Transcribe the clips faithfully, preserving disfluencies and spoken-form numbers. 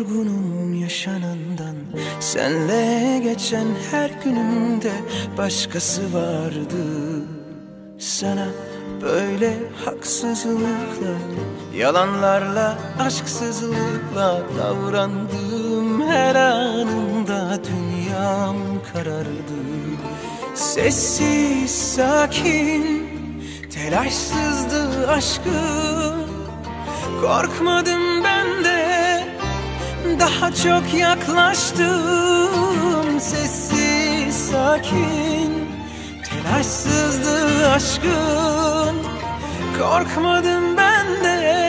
yorgunum yaşanandan. Senle geçen her günümde başkası vardı. Sana böyle haksızlıkla, yalanlarla, aşksızlıkla davrandığım her anımda dünyam karardı. Sessiz, sakin, telaşsızdı aşkım. Korkmadım ben de, daha çok yaklaştım. Sessiz, sakin, telaşsızdı aşkın. Korkmadım ben de.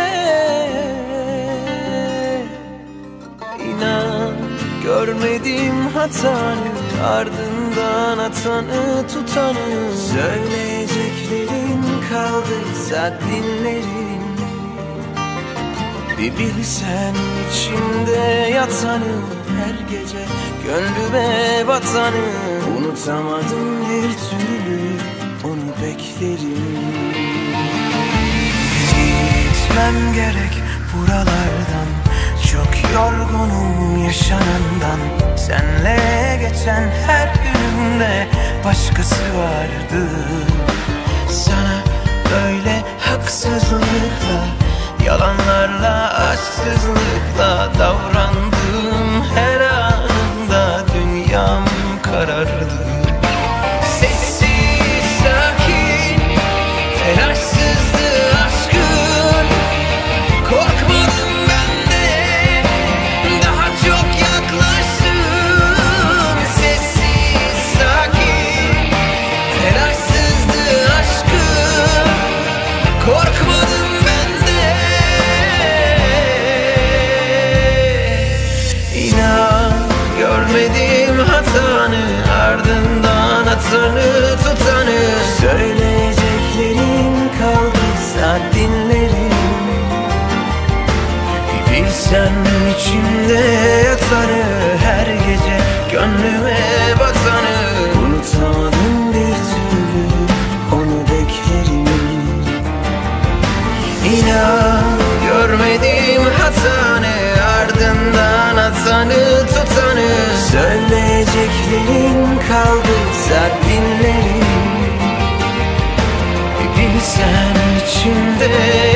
İnan görmedim hatanı, ardından atanı tutanı. Söyleyeceklerim kaldıysa dinlerim. Bir bilsen içimde yatanı, her gece gönlüme batanı. Unutamadım bir türlü, onu beklerim. Gitmem gerek buralardan, çok yorgunum yaşanandan. Senle geçen her günümde başkası vardı. Sana böyle haksızlıkla, yalanlarla, aşksızlıkla davrandığım her anımda dünyam karardı. Sessiz, sakin, telaşsızdı aşkın. Korkmadım ben de, daha çok yaklaştım. Sessiz, sakin, telaşsızdı aşkın. Korkmadım ben de. İnan görmedim hatanı, ardından atanı tutanı. Söyleyeceklerim kaldıysa dinlerim. Bir bilsen içimde yatanı, her gece gönlüme batanı. Unutamadım bir türlü, onu beklerim. İnan görmedim hatanı, ardından atanı tutanı. Söyleyeceklerim kaldıysa dinlerim. Bir bilsen içimde